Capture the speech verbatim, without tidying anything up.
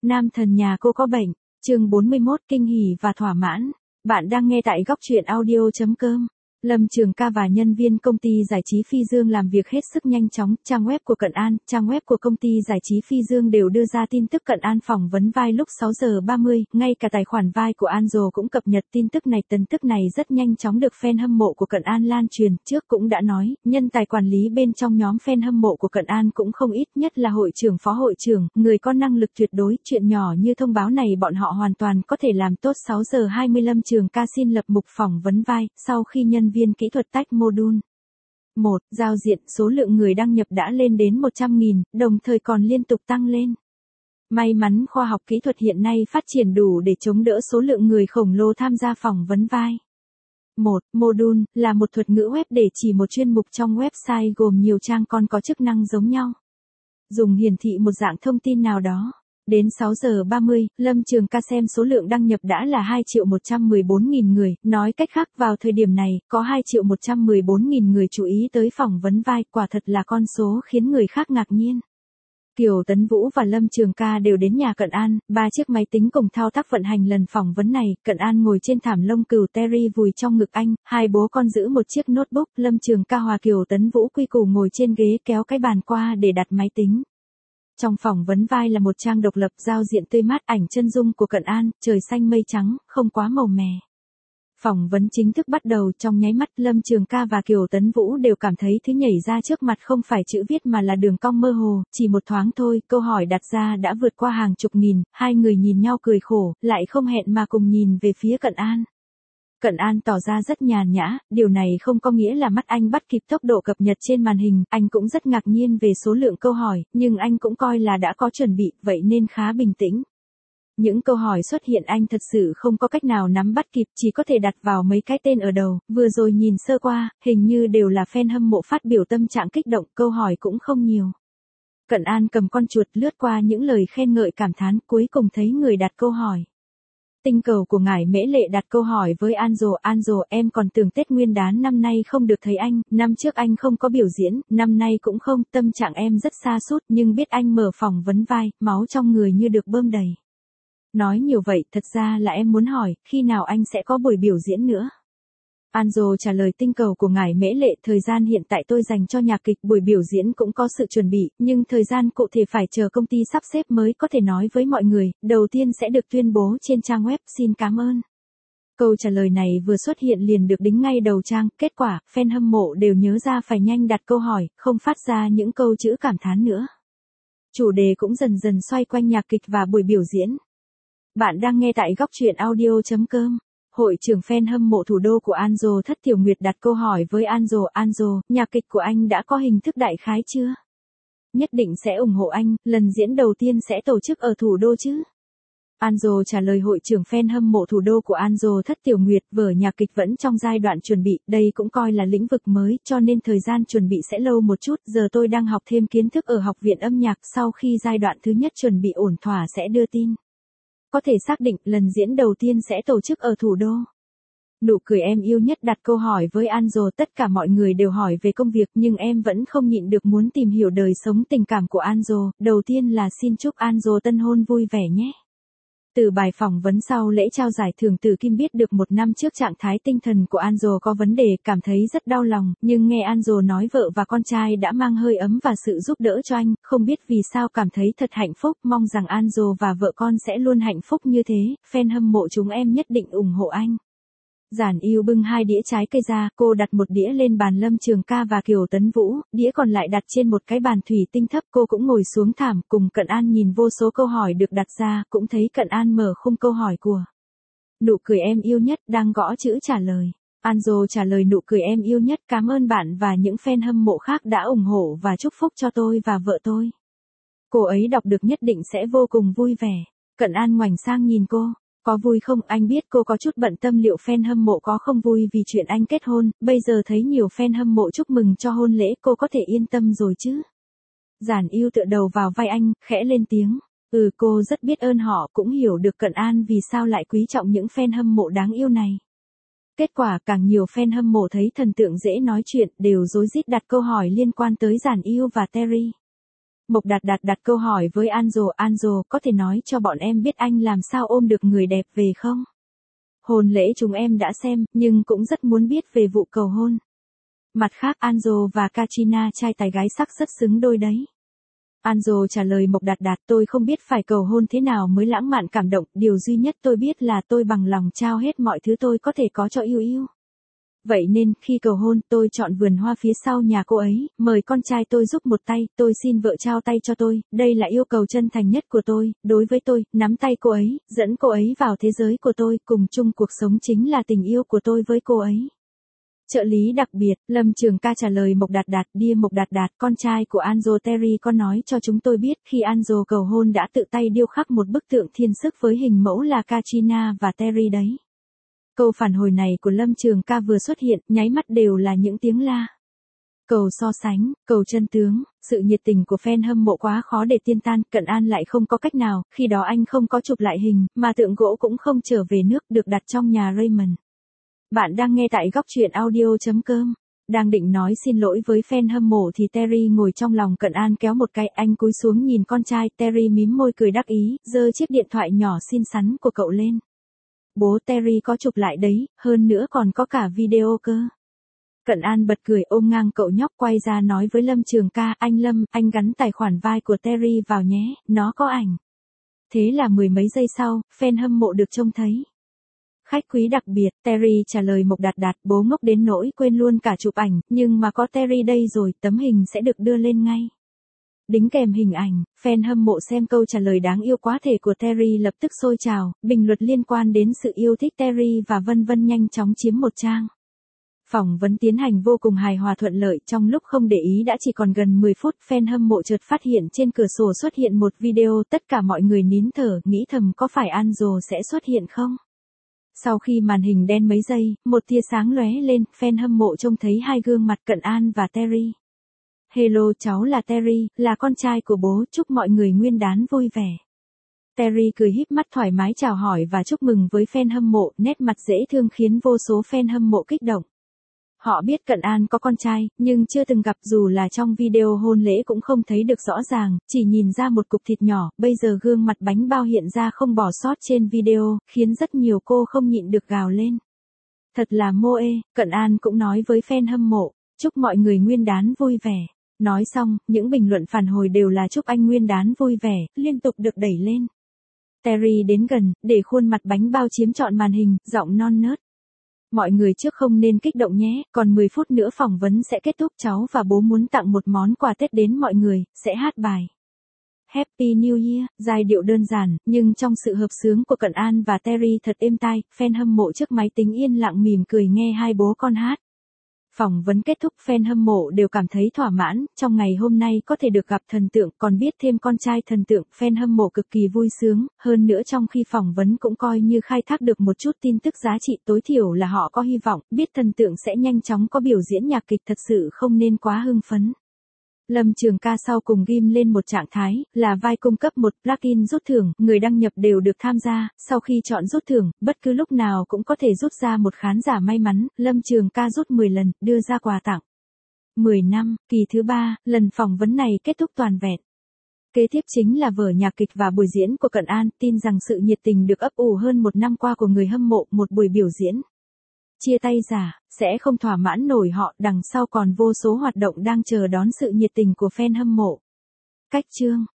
Nam thần nhà cô có bệnh. Chương bốn mươi mốt kinh hỉ và thỏa mãn. Bạn đang nghe tại góc truyện audio chấm com. Lâm Trường Ca và nhân viên công ty giải trí Phi Dương làm việc hết sức nhanh chóng. Trang web của Cận An, trang web của công ty giải trí Phi Dương đều đưa ra tin tức Cận An phỏng vấn vai lúc sáu giờ ba mươi, ngay cả tài khoản vai của Anjo cũng cập nhật tin tức này. Tin tức này rất nhanh chóng được fan hâm mộ của Cận An lan truyền. Trước cũng đã nói, nhân tài quản lý bên trong nhóm fan hâm mộ của Cận An cũng không ít, nhất là hội trưởng phó hội trưởng, người có năng lực tuyệt đối. Chuyện nhỏ như thông báo này bọn họ hoàn toàn có thể làm tốt. Sáu giờ hai mươi Lâm Trường Ca xin lập mục phỏng vấn vai, sau khi nhân viên kỹ thuật tách module. một. Giao diện, số lượng người đăng nhập đã lên đến một trăm nghìn, đồng thời còn liên tục tăng lên. May mắn khoa học kỹ thuật hiện nay phát triển đủ để chống đỡ số lượng người khổng lồ tham gia phỏng vấn vai. một. Module, là một thuật ngữ web để chỉ một chuyên mục trong website gồm nhiều trang con có chức năng giống nhau. Dùng hiển thị một dạng thông tin nào đó. Đến sáu giờ ba mươi, Lâm Trường Ca xem số lượng đăng nhập đã là hai triệu một trăm mười bốn nghìn người, nói cách khác vào thời điểm này, có hai triệu một trăm mười bốn nghìn người chú ý tới phỏng vấn vai, quả thật là con số khiến người khác ngạc nhiên. Kiều Tấn Vũ và Lâm Trường Ca đều đến nhà Cận An, ba chiếc máy tính cùng thao tác vận hành lần phỏng vấn này. Cận An ngồi trên thảm lông cừu Terry vùi trong ngực anh, hai bố con giữ một chiếc notebook, Lâm Trường Ca hòa Kiều Tấn Vũ quy củ ngồi trên ghế kéo cái bàn qua để đặt máy tính. Trong phỏng vấn vai là một trang độc lập, giao diện tươi mát, ảnh chân dung của Cận An, trời xanh mây trắng, không quá màu mè. Phỏng vấn chính thức bắt đầu, trong nháy mắt Lâm Trường Ca và Kiều Tấn Vũ đều cảm thấy thứ nhảy ra trước mặt không phải chữ viết mà là đường cong mơ hồ, chỉ một thoáng thôi, câu hỏi đặt ra đã vượt qua hàng chục nghìn, hai người nhìn nhau cười khổ, lại không hẹn mà cùng nhìn về phía Cận An. Cận An tỏ ra rất nhàn nhã, điều này không có nghĩa là mắt anh bắt kịp tốc độ cập nhật trên màn hình, anh cũng rất ngạc nhiên về số lượng câu hỏi, nhưng anh cũng coi là đã có chuẩn bị, vậy nên khá bình tĩnh. Những câu hỏi xuất hiện anh thật sự không có cách nào nắm bắt kịp, chỉ có thể đặt vào mấy cái tên ở đầu, vừa rồi nhìn sơ qua, hình như đều là fan hâm mộ phát biểu tâm trạng kích động, câu hỏi cũng không nhiều. Cận An cầm con chuột lướt qua những lời khen ngợi cảm thán, cuối cùng thấy người đặt câu hỏi. Tinh cầu của ngài Mễ Lệ đặt câu hỏi với Anjo, Anjo em còn tưởng Tết Nguyên đán năm nay không được thấy anh, năm trước anh không có biểu diễn, năm nay cũng không, tâm trạng em rất sa sút nhưng biết anh mở phỏng vấn vai, máu trong người như được bơm đầy. Nói nhiều vậy, thật ra là em muốn hỏi, khi nào anh sẽ có buổi biểu diễn nữa? Anjo trả lời tinh cầu của ngài Mễ Lệ, thời gian hiện tại tôi dành cho nhạc kịch, buổi biểu diễn cũng có sự chuẩn bị, nhưng thời gian cụ thể phải chờ công ty sắp xếp mới có thể nói với mọi người, đầu tiên sẽ được tuyên bố trên trang web, xin cảm ơn. Câu trả lời này vừa xuất hiện liền được đính ngay đầu trang, kết quả, fan hâm mộ đều nhớ ra phải nhanh đặt câu hỏi, không phát ra những câu chữ cảm thán nữa. Chủ đề cũng dần dần xoay quanh nhạc kịch và buổi biểu diễn. Bạn đang nghe tại góc truyện audio chấm com. Hội trưởng fan hâm mộ thủ đô của Anjo Thất Tiểu Nguyệt đặt câu hỏi với Anjo, Anjo, nhạc kịch của anh đã có hình thức đại khái chưa? Nhất định sẽ ủng hộ anh, lần diễn đầu tiên sẽ tổ chức ở thủ đô chứ? Anjo trả lời hội trưởng fan hâm mộ thủ đô của Anjo Thất Tiểu Nguyệt, vở nhạc kịch vẫn trong giai đoạn chuẩn bị, đây cũng coi là lĩnh vực mới, cho nên thời gian chuẩn bị sẽ lâu một chút, giờ tôi đang học thêm kiến thức ở học viện âm nhạc, sau khi giai đoạn thứ nhất chuẩn bị ổn thỏa sẽ đưa tin. Có thể xác định lần diễn đầu tiên sẽ tổ chức ở thủ đô. Nụ cười em yêu nhất đặt câu hỏi với Anjo, tất cả mọi người đều hỏi về công việc nhưng em vẫn không nhịn được muốn tìm hiểu đời sống tình cảm của Anjo, đầu tiên là xin chúc Anjo tân hôn vui vẻ nhé. Từ bài phỏng vấn sau lễ trao giải thưởng Tử Kim biết được một năm trước trạng thái tinh thần của Anjo có vấn đề, cảm thấy rất đau lòng, nhưng nghe Anjo nói vợ và con trai đã mang hơi ấm và sự giúp đỡ cho anh, không biết vì sao cảm thấy thật hạnh phúc, mong rằng Anjo và vợ con sẽ luôn hạnh phúc như thế, fan hâm mộ chúng em nhất định ủng hộ anh. Giản Yêu bưng hai đĩa trái cây ra, cô đặt một đĩa lên bàn Lâm Trường Ca và Kiều Tấn Vũ, đĩa còn lại đặt trên một cái bàn thủy tinh thấp, cô cũng ngồi xuống thảm, cùng Cận An nhìn vô số câu hỏi được đặt ra, cũng thấy Cận An mở khung câu hỏi của nụ cười em yêu nhất, đang gõ chữ trả lời. Anjo trả lời nụ cười em yêu nhất, cảm ơn bạn và những fan hâm mộ khác đã ủng hộ và chúc phúc cho tôi và vợ tôi. Cô ấy đọc được nhất định sẽ vô cùng vui vẻ. Cận An ngoảnh sang nhìn cô. Có vui không? Anh biết cô có chút bận tâm liệu fan hâm mộ có không vui vì chuyện anh kết hôn, bây giờ thấy nhiều fan hâm mộ chúc mừng cho hôn lễ, cô có thể yên tâm rồi chứ? Giản Yêu tựa đầu vào vai anh, khẽ lên tiếng. Ừ, cô rất biết ơn họ, cũng hiểu được Cận An vì sao lại quý trọng những fan hâm mộ đáng yêu này. Kết quả càng nhiều fan hâm mộ thấy thần tượng dễ nói chuyện, đều rối rít đặt câu hỏi liên quan tới Giản Yêu và Terry. Mộc Đạt Đạt đặt câu hỏi với Anjo, Anjo có thể nói cho bọn em biết anh làm sao ôm được người đẹp về không? Hôn lễ chúng em đã xem, nhưng cũng rất muốn biết về vụ cầu hôn. Mặt khác Anjo và Katrina trai tài gái sắc rất xứng đôi đấy. Anjo trả lời Mộc Đạt Đạt, tôi không biết phải cầu hôn thế nào mới lãng mạn cảm động, điều duy nhất tôi biết là tôi bằng lòng trao hết mọi thứ tôi có thể có cho yêu yêu. Vậy nên, khi cầu hôn, tôi chọn vườn hoa phía sau nhà cô ấy, mời con trai tôi giúp một tay, tôi xin vợ trao tay cho tôi, đây là yêu cầu chân thành nhất của tôi, đối với tôi, nắm tay cô ấy, dẫn cô ấy vào thế giới của tôi, cùng chung cuộc sống chính là tình yêu của tôi với cô ấy. Trợ lý đặc biệt, Lâm Trường Ca trả lời Mộc Đạt Đạt, Dear Mộc Đạt Đạt, con trai của Anjo Terry có nói cho chúng tôi biết khi Anjo cầu hôn đã tự tay điêu khắc một bức tượng thiên sức với hình mẫu là Katrina và Terry đấy. Câu phản hồi này của Lâm Trường Ca vừa xuất hiện, nháy mắt đều là những tiếng la. Cầu so sánh, cầu chân tướng, sự nhiệt tình của fan hâm mộ quá khó để tiên tan, Cận An lại không có cách nào, khi đó anh không có chụp lại hình, mà tượng gỗ cũng không trở về nước, được đặt trong nhà Raymond. Bạn đang nghe tại góc truyện audio chấm com. Đang định nói xin lỗi với fan hâm mộ thì Terry ngồi trong lòng Cận An kéo một cái, anh cúi xuống nhìn con trai, Terry mím môi cười đắc ý, giơ chiếc điện thoại nhỏ xinh xắn của cậu lên. Bố Terry có chụp lại đấy, hơn nữa còn có cả video cơ. Cận An bật cười ôm ngang cậu nhóc quay ra nói với Lâm Trường Ca, anh Lâm, anh gắn tài khoản vai của Terry vào nhé, nó có ảnh. Thế là mười mấy giây sau, fan hâm mộ được trông thấy. Khách quý đặc biệt, Terry trả lời Mộc Đạt Đạt, bố ngốc đến nỗi quên luôn cả chụp ảnh, nhưng mà có Terry đây rồi, tấm hình sẽ được đưa lên ngay. Đính kèm hình ảnh, fan hâm mộ xem câu trả lời đáng yêu quá thể của Terry lập tức sôi trào, bình luận liên quan đến sự yêu thích Terry và vân vân nhanh chóng chiếm một trang. Phỏng vấn tiến hành vô cùng hài hòa thuận lợi, trong lúc không để ý đã chỉ còn gần mười phút, fan hâm mộ chợt phát hiện trên cửa sổ xuất hiện một video, tất cả mọi người nín thở, nghĩ thầm có phải Anjo sẽ xuất hiện không? Sau khi màn hình đen mấy giây, một tia sáng lóe lên, fan hâm mộ trông thấy hai gương mặt Cận An và Terry. Hello, cháu là Terry, là con trai của bố, chúc mọi người nguyên đán vui vẻ. Terry cười híp mắt thoải mái chào hỏi và chúc mừng với fan hâm mộ, nét mặt dễ thương khiến vô số fan hâm mộ kích động. Họ biết Cận An có con trai, nhưng chưa từng gặp, dù là trong video hôn lễ cũng không thấy được rõ ràng, chỉ nhìn ra một cục thịt nhỏ, bây giờ gương mặt bánh bao hiện ra không bỏ sót trên video, khiến rất nhiều cô không nhịn được gào lên. Thật là mô ê, Cận An cũng nói với fan hâm mộ, chúc mọi người nguyên đán vui vẻ. Nói xong, những bình luận phản hồi đều là chúc anh nguyên đán vui vẻ, liên tục được đẩy lên. Terry đến gần, để khuôn mặt bánh bao chiếm trọn màn hình, giọng non nớt. Mọi người trước không nên kích động nhé, còn mười phút nữa phỏng vấn sẽ kết thúc, cháu và bố muốn tặng một món quà Tết đến mọi người, sẽ hát bài Happy New Year, giai điệu đơn giản, nhưng trong sự hợp xướng của Cận An và Terry thật êm tai, fan hâm mộ trước máy tính yên lặng mỉm cười nghe hai bố con hát. Phỏng vấn kết thúc, fan hâm mộ đều cảm thấy thỏa mãn, trong ngày hôm nay có thể được gặp thần tượng, còn biết thêm con trai thần tượng, fan hâm mộ cực kỳ vui sướng, hơn nữa trong khi phỏng vấn cũng coi như khai thác được một chút tin tức giá trị, tối thiểu là họ có hy vọng, biết thần tượng sẽ nhanh chóng có biểu diễn nhạc kịch, thật sự không nên quá hưng phấn. Lâm Trường Ca sau cùng ghim lên một trạng thái, là vai cung cấp một plugin rút thưởng, người đăng nhập đều được tham gia, sau khi chọn rút thưởng, bất cứ lúc nào cũng có thể rút ra một khán giả may mắn, Lâm Trường Ca rút mười lần, đưa ra quà tặng. mười năm, kỳ thứ ba, lần phỏng vấn này kết thúc toàn vẹn. Kế tiếp chính là vở nhạc kịch và buổi diễn của Cận An, tin rằng sự nhiệt tình được ấp ủ hơn một năm qua của người hâm mộ, một buổi biểu diễn. Chia tay giả, sẽ không thỏa mãn nổi họ, đằng sau còn vô số hoạt động đang chờ đón sự nhiệt tình của fan hâm mộ. Cách chương